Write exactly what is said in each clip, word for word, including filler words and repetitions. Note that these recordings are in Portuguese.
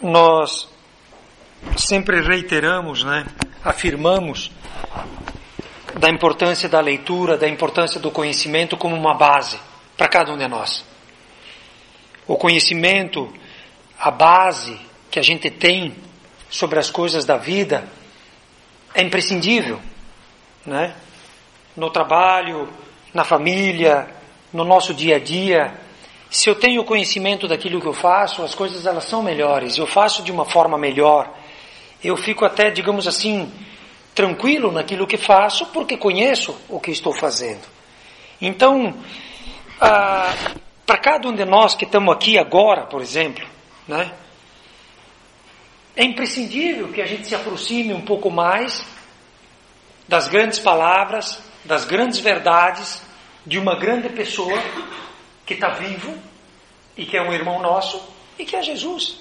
nós sempre reiteramos, né, afirmamos da importância da leitura, da importância do conhecimento como uma base para cada um de nós. O conhecimento, a base que a gente tem sobre as coisas da vida é imprescindível, né? No trabalho, na família, no nosso dia a dia. Se eu tenho conhecimento daquilo que eu faço, as coisas elas são melhores, eu faço de uma forma melhor, eu fico até, digamos assim, tranquilo naquilo que faço, porque conheço o que estou fazendo. Então, ah, para cada um de nós que estamos aqui agora, por exemplo, né, é imprescindível que a gente se aproxime um pouco mais das grandes palavras, das grandes verdades de uma grande pessoa que está vivo e que é um irmão nosso e que é Jesus.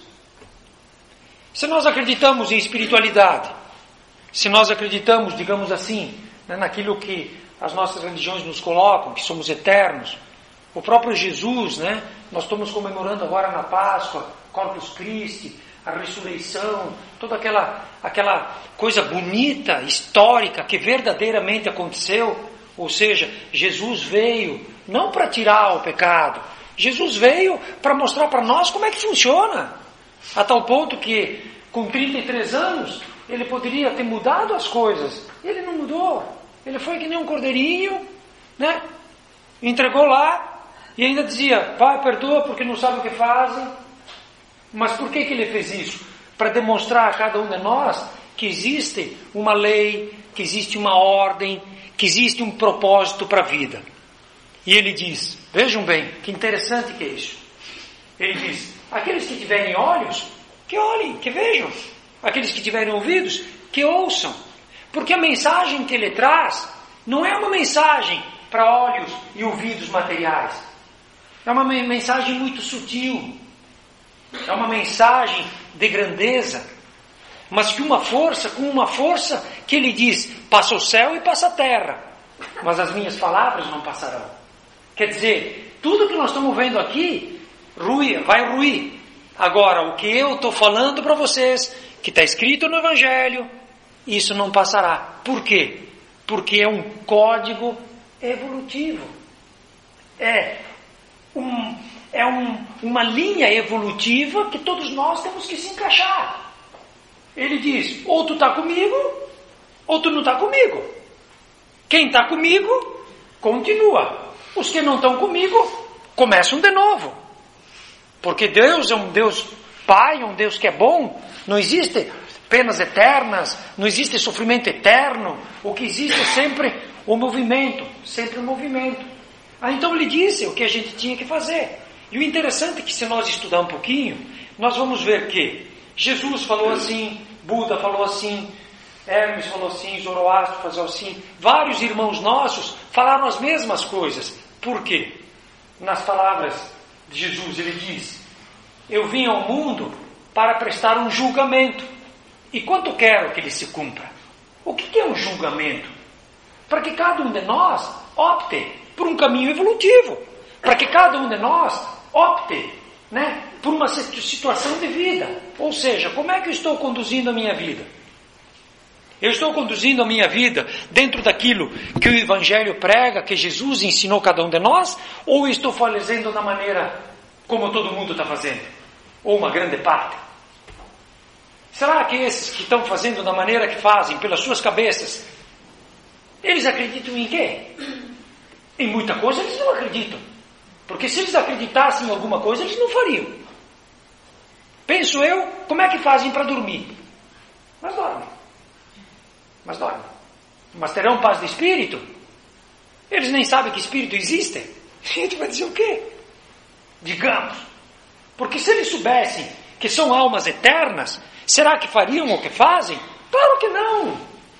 Se nós acreditamos em espiritualidade, se nós acreditamos, digamos assim, né, naquilo que as nossas religiões nos colocam, que somos eternos, o próprio Jesus, né, nós estamos comemorando agora na Páscoa, Corpus Christi, a ressurreição, toda aquela, aquela coisa bonita, histórica, que verdadeiramente aconteceu. Ou seja, Jesus veio não para tirar o pecado, Jesus veio para mostrar para nós como é que funciona, a tal ponto que com trinta e três anos ele poderia ter mudado as coisas, ele não mudou, ele foi que nem um cordeirinho, né? Entregou lá e ainda dizia: Pai, perdoa porque não sabe o que fazem. Mas por que que ele fez isso? Para demonstrar a cada um de nós que existe uma lei, que existe uma ordem, que existe um propósito para a vida. E ele diz, vejam bem, que interessante que é isso. Ele diz, aqueles que tiverem olhos, que olhem, que vejam. Aqueles que tiverem ouvidos, que ouçam. Porque a mensagem que ele traz não é uma mensagem para olhos e ouvidos materiais. É uma mensagem muito sutil. É uma mensagem de grandeza. Mas que uma força, com uma força que ele diz, passa o céu e passa a terra, mas as minhas palavras não passarão. Quer dizer, tudo que nós estamos vendo aqui, ruir, vai ruir. Agora, o que eu estou falando para vocês, que está escrito no Evangelho, isso não passará. Por quê? Porque é um código evolutivo. É, um, é um, uma linha evolutiva que todos nós temos que se encaixar. Ele diz, ou tu está comigo, ou tu não está comigo. Quem está comigo, continua. Os que não estão comigo, começam de novo. Porque Deus é um Deus Pai, é um Deus que é bom. Não existe penas eternas, não existe sofrimento eterno. O que existe é sempre o movimento, sempre o movimento. Ah, então ele disse o que a gente tinha que fazer. E o interessante é que se nós estudar um pouquinho, nós vamos ver que Jesus falou assim, Buda falou assim, Hermes falou assim, Zoroastro falou assim, vários irmãos nossos falaram as mesmas coisas. Por quê? Nas palavras de Jesus ele diz, eu vim ao mundo para prestar um julgamento, e quanto quero que ele se cumpra. O que é um julgamento? Para que cada um de nós opte por um caminho evolutivo, para que cada um de nós opte, né, por uma situação de vida. Ou seja, como é que eu estou conduzindo a minha vida? Eu estou conduzindo a minha vida dentro daquilo que o Evangelho prega, que Jesus ensinou a cada um de nós, ou estou fazendo da maneira como todo mundo está fazendo? Ou uma grande parte? Será que esses que estão fazendo da maneira que fazem, pelas suas cabeças, eles acreditam em quê? Em muita coisa eles não acreditam. Porque se eles acreditassem em alguma coisa, eles não fariam. Penso eu, como é que fazem para dormir? Mas dormem. Mas dormem. Mas terão paz de espírito? Eles nem sabem que espírito existe. A gente vai dizer o quê? Digamos. Porque se eles soubessem que são almas eternas, será que fariam o que fazem? Claro que não.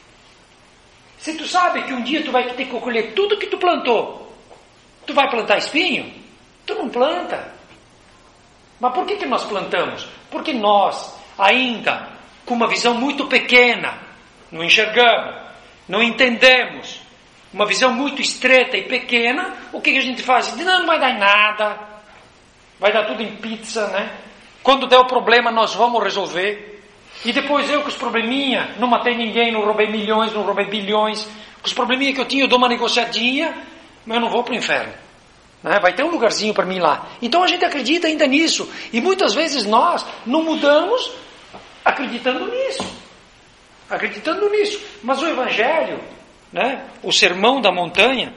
Se tu sabe que um dia tu vai ter que colher tudo que tu plantou, tu vai plantar espinho? Tu não planta. Mas por que que nós plantamos? Porque nós, ainda, com uma visão muito pequena, não enxergamos, não entendemos, uma visão muito estreita e pequena, o que que a gente faz? Não, não vai dar em nada, vai dar tudo em pizza, né? Quando der o problema, nós vamos resolver. E depois eu com os probleminha, não matei ninguém, não roubei milhões, não roubei bilhões. Com os probleminha que eu tinha, eu dou uma negociadinha, mas eu não vou para o inferno. Né? Vai ter um lugarzinho para mim lá. Então a gente acredita ainda nisso. E muitas vezes nós não mudamos acreditando nisso. Acreditando nisso. Mas o Evangelho, né? O Sermão da Montanha,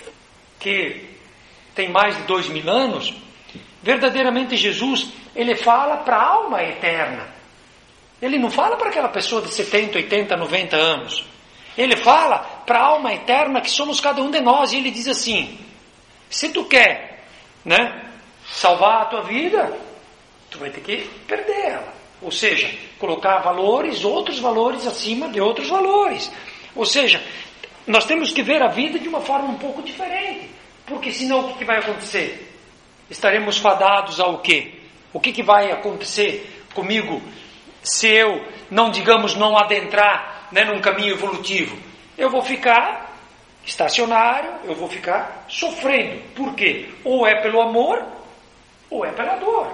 que tem mais de dois mil anos, verdadeiramente Jesus, ele fala para a alma eterna. Ele não fala para aquela pessoa de setenta, oitenta, noventa anos. Ele fala para a alma eterna que somos cada um de nós. E ele diz assim, se tu quer, né, salvar a tua vida, tu vai ter que perder ela. Ou seja, colocar valores, outros valores acima de outros valores. Ou seja, nós temos que ver a vida de uma forma um pouco diferente. Porque senão o que, que vai acontecer? Estaremos fadados ao quê? O que, que vai acontecer comigo se eu não, digamos, não adentrar, né, num caminho evolutivo? Eu vou ficar estacionário, eu vou ficar sofrendo. Por quê? Ou é pelo amor, ou é pela dor.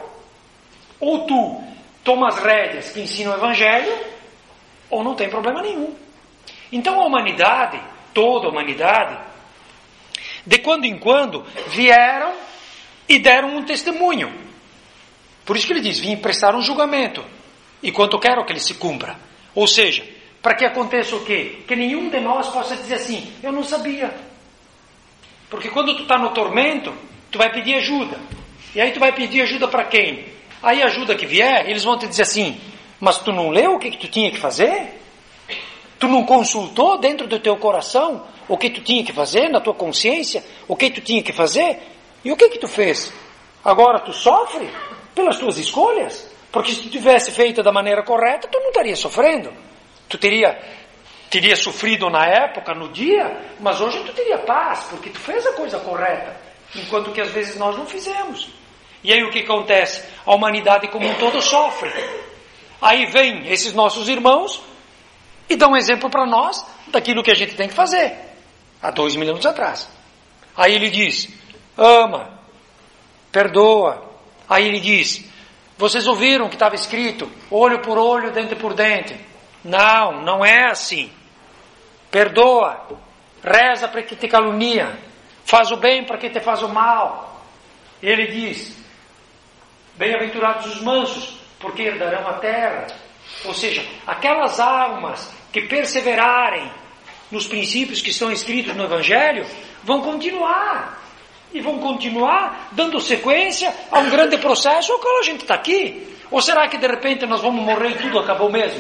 Ou tu toma as rédeas que ensinam o Evangelho, ou não tem problema nenhum. Então a humanidade, toda a humanidade, de quando em quando vieram e deram um testemunho. Por isso que ele diz, vim prestar um julgamento, e quanto quero que ele se cumpra. Ou seja, para que aconteça o quê? Que nenhum de nós possa dizer assim, eu não sabia. Porque quando tu está no tormento, tu vai pedir ajuda. E aí tu vai pedir ajuda para quem? Aí a ajuda que vier, eles vão te dizer assim, mas tu não leu o que, que tu tinha que fazer? Tu não consultou dentro do teu coração o que tu tinha que fazer, na tua consciência, o que tu tinha que fazer? E o que que tu fez? Agora tu sofre pelas tuas escolhas? Porque se tu tivesse feito da maneira correta, tu não estaria sofrendo. Tu teria, teria sofrido na época, no dia, mas hoje tu teria paz, porque tu fez a coisa correta, enquanto que às vezes nós não fizemos. E aí o que acontece? A humanidade como um todo sofre. Aí vem esses nossos irmãos e dão um exemplo para nós daquilo que a gente tem que fazer, há dois mil anos atrás. Aí ele diz, ama, perdoa. Aí ele diz, vocês ouviram que estava escrito, olho por olho, dente por dente. Não, não é assim. Perdoa, reza para que te calunia, faz o bem para que te faz o mal. Ele diz, bem-aventurados os mansos, porque herdarão a terra. Ou seja, aquelas almas que perseverarem nos princípios que estão escritos no Evangelho, vão continuar. E vão continuar dando sequência a um grande processo ao qual a gente está aqui. Ou será que de repente nós vamos morrer e tudo acabou mesmo?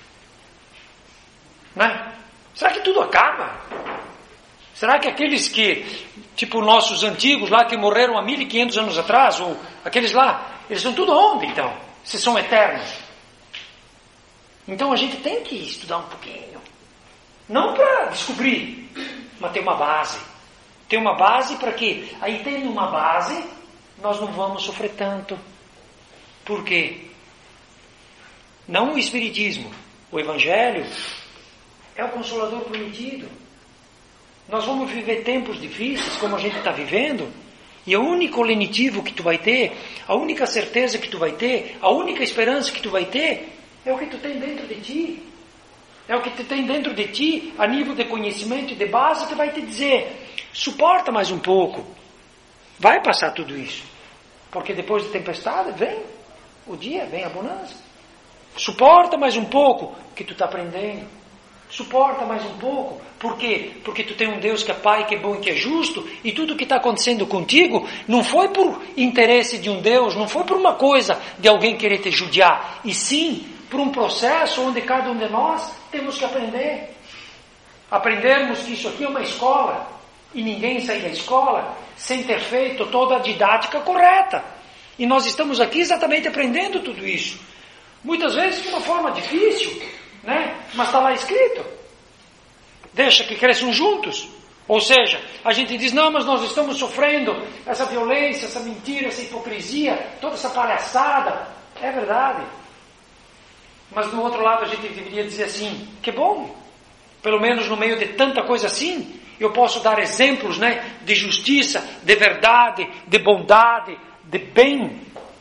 Né? Será que tudo acaba? Será que aqueles que, tipo nossos antigos lá que morreram há mil e quinhentos anos atrás, ou aqueles lá, eles são tudo onde então? Se são eternos. Então a gente tem que estudar um pouquinho. Não para descobrir, mas ter uma base. Ter uma base para quê? Aí tendo uma base, nós não vamos sofrer tanto. Por quê? Não o Espiritismo. O Evangelho é o Consolador prometido. Nós vamos viver tempos difíceis, como a gente está vivendo, e o único lenitivo que tu vai ter, a única certeza que tu vai ter, a única esperança que tu vai ter, é o que tu tem dentro de ti. É o que tu tem dentro de ti, a nível de conhecimento e de base, que vai te dizer, suporta mais um pouco, vai passar tudo isso, porque depois da tempestade vem o dia, vem a bonança. Suporta mais um pouco, que tu está aprendendo. Suporta mais um pouco. Por quê? Porque tu tem um Deus que é Pai, que é bom e que é justo, e tudo que está acontecendo contigo não foi por interesse de um Deus, não foi por uma coisa de alguém querer te judiar, e sim por um processo onde cada um de nós temos que aprender. Aprendermos que isso aqui é uma escola, e ninguém sai da escola sem ter feito toda a didática correta. E nós estamos aqui exatamente aprendendo tudo isso. Muitas vezes de uma forma difícil, né? Mas está lá escrito. Deixa que cresçam juntos. Ou seja, a gente diz, não, mas nós estamos sofrendo essa violência, essa mentira, essa hipocrisia, toda essa palhaçada. É verdade. Mas do outro lado a gente deveria dizer assim, que bom, pelo menos no meio de tanta coisa assim, eu posso dar exemplos, né, de justiça, de verdade, de bondade, de bem.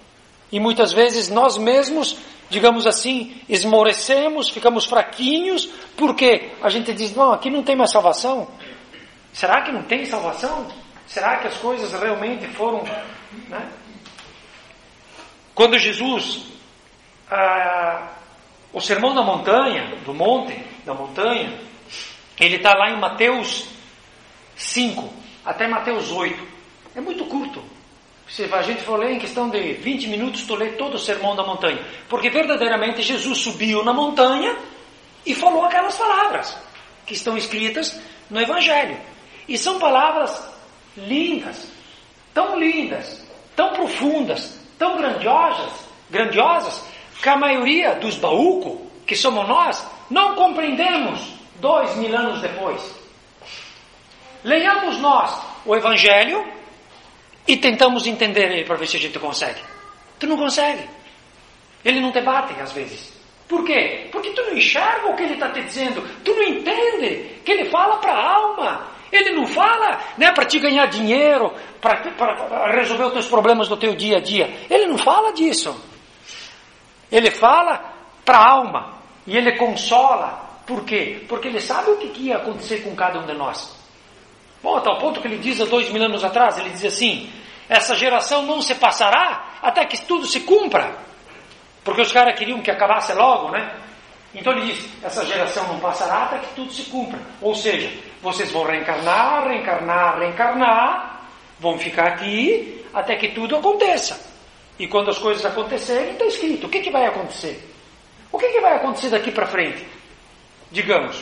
E muitas vezes nós mesmos, digamos assim, esmorecemos, ficamos fraquinhos, porque a gente diz, não, aqui não tem mais salvação. Será que não tem salvação? Será que as coisas realmente foram... Né? Quando Jesus, ah, o sermão da montanha, do monte, da montanha, ele está lá em Mateus cinco, até Mateus oito. É muito curto. Se a gente for ler em questão de vinte minutos, tu lê todo o sermão da montanha. Porque verdadeiramente Jesus subiu na montanha e falou aquelas palavras que estão escritas no Evangelho. E são palavras lindas, tão lindas, tão profundas, tão grandiosas, grandiosas, que a maioria dos baúcos, que somos nós, não compreendemos dois mil anos depois. Leiamos nós o Evangelho e tentamos entender ele para ver se a gente consegue. Tu não consegue. Ele não te bate às vezes. Por quê? Porque tu não enxerga o que ele está te dizendo. Tu não entende que ele fala para a alma. Ele não fala, né, para te ganhar dinheiro, para resolver os teus problemas do teu dia a dia. Ele não fala disso. Ele fala para a alma. E ele consola. Por quê? Porque ele sabe o que ia acontecer com cada um de nós. Bom, a tal ponto que ele diz há dois mil anos atrás, ele diz assim, essa geração não se passará até que tudo se cumpra. Porque os caras queriam que acabasse logo, né? Então ele diz, essa geração não passará até que tudo se cumpra. Ou seja, vocês vão reencarnar, reencarnar, reencarnar, vão ficar aqui até que tudo aconteça. E quando as coisas acontecerem, está escrito, o que, que vai acontecer? O que, que vai acontecer daqui para frente? Digamos,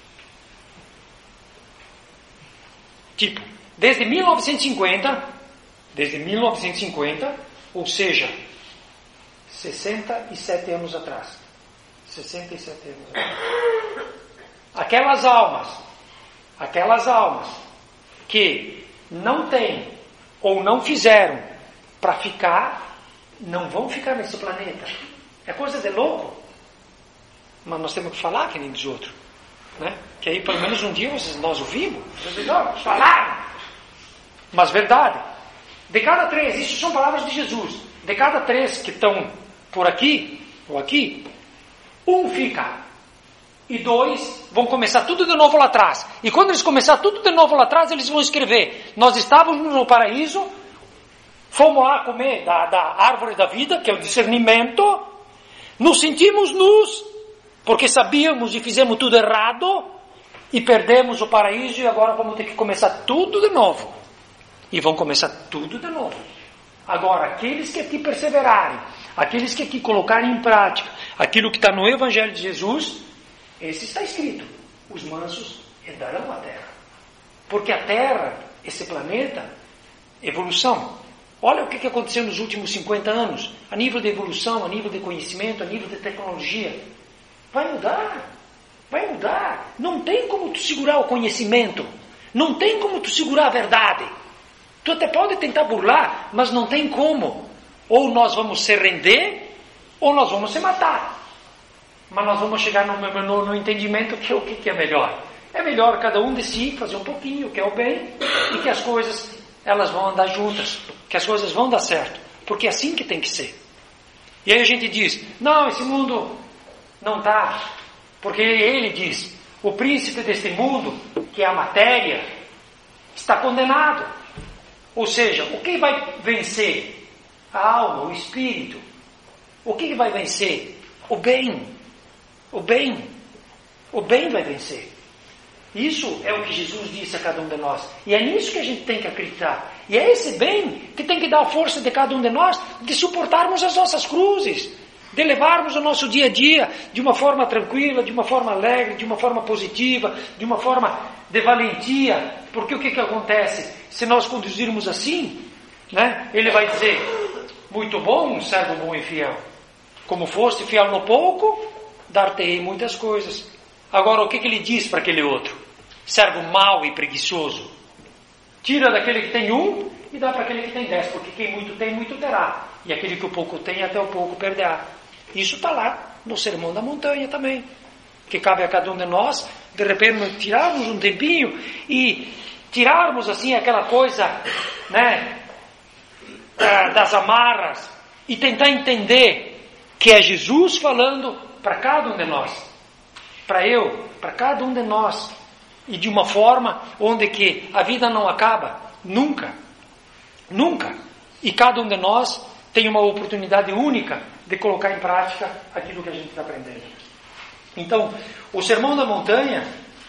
tipo, desde mil novecentos e cinquenta, desde mil novecentos e cinquenta, ou seja, sessenta e sete anos atrás, sessenta e sete anos atrás, aquelas almas, aquelas almas que não têm ou não fizeram para ficar, não vão ficar nesse planeta. É coisa de louco. Mas nós temos que falar que nem dos outros, né? Que aí pelo menos um dia nós ouvimos, nós falaram. Mas verdade, de cada três, isso são palavras de Jesus, de cada três que estão por aqui, ou aqui, um fica, e dois vão começar tudo de novo lá atrás. E quando eles começar tudo de novo lá atrás, eles vão escrever, nós estávamos no paraíso, fomos lá comer da, da árvore da vida, que é o discernimento, nos sentimos nus, porque sabíamos e fizemos tudo errado, e perdemos o paraíso, e agora vamos ter que começar tudo de novo. E vão começar tudo de novo. Agora, aqueles que aqui perseverarem, aqueles que aqui colocarem em prática aquilo que está no Evangelho de Jesus, esse está escrito, os mansos herdarão a terra. Porque a terra, esse planeta, evolução. Olha o que aconteceu nos últimos cinquenta anos, a nível de evolução, a nível de conhecimento, a nível de tecnologia. Vai mudar, vai mudar. Não tem como tu segurar o conhecimento, não tem como tu segurar a verdade. Tu até pode tentar burlar, mas não tem como. Ou nós vamos se render, ou nós vamos se matar. Mas nós vamos chegar no, no, no entendimento que o que, que é melhor. É melhor cada um de si fazer um pouquinho, que é o bem, e que as coisas elas vão andar juntas, que as coisas vão dar certo, porque é assim que tem que ser. E aí a gente diz, não, esse mundo não está, porque ele diz, o príncipe deste mundo, que é a matéria, está condenado. Ou seja, o que vai vencer? A alma, o espírito. O que vai vencer? O bem. O bem. O bem vai vencer. Isso é o que Jesus disse a cada um de nós. E é nisso que a gente tem que acreditar. E é esse bem que tem que dar a força de cada um de nós de suportarmos as nossas cruzes, de levarmos o nosso dia a dia de uma forma tranquila, de uma forma alegre, de uma forma positiva, de uma forma de valentia. Porque o que, que acontece? Se nós conduzirmos assim, né, ele vai dizer, muito bom, servo bom e fiel. Como foste fiel no pouco, dar-te-ei muitas coisas. Agora o que, que ele diz para aquele outro? Servo mau e preguiçoso. Tira daquele que tem um e dá para aquele que tem dez, porque quem muito tem, muito terá. E aquele que o pouco tem, até o pouco perderá. Isso está lá no Sermão da Montanha também. Que cabe a cada um de nós, de repente, tirarmos um tempinho e tirarmos assim aquela coisa, né, das amarras e tentar entender que é Jesus falando para cada um de nós, para eu, para cada um de nós, e de uma forma onde que a vida não acaba, nunca, nunca, e cada um de nós tem uma oportunidade única de colocar em prática aquilo que a gente está aprendendo. Então, o Sermão da Montanha,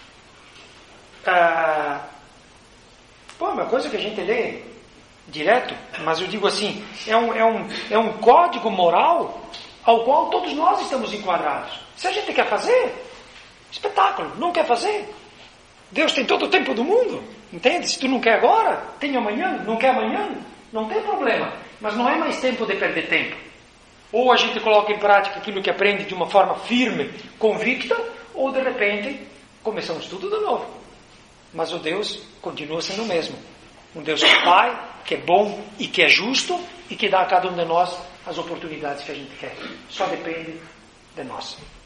ah, pô, é uma coisa que a gente lê direto, mas eu digo assim, é um, é um, é um código moral ao qual todos nós estamos enquadrados. Se a gente quer fazer, espetáculo. Não quer fazer, Deus tem todo o tempo do mundo, entende? Se tu não quer agora, tem amanhã. Não quer amanhã, não tem problema, mas não é mais tempo de perder tempo. Ou a gente coloca em prática aquilo que aprende de uma forma firme, convicta, ou de repente começamos tudo de novo. Mas o Deus continua sendo o mesmo, um Deus que é Pai, que é bom e que é justo, e que dá a cada um de nós as oportunidades que a gente quer. Só depende de nós.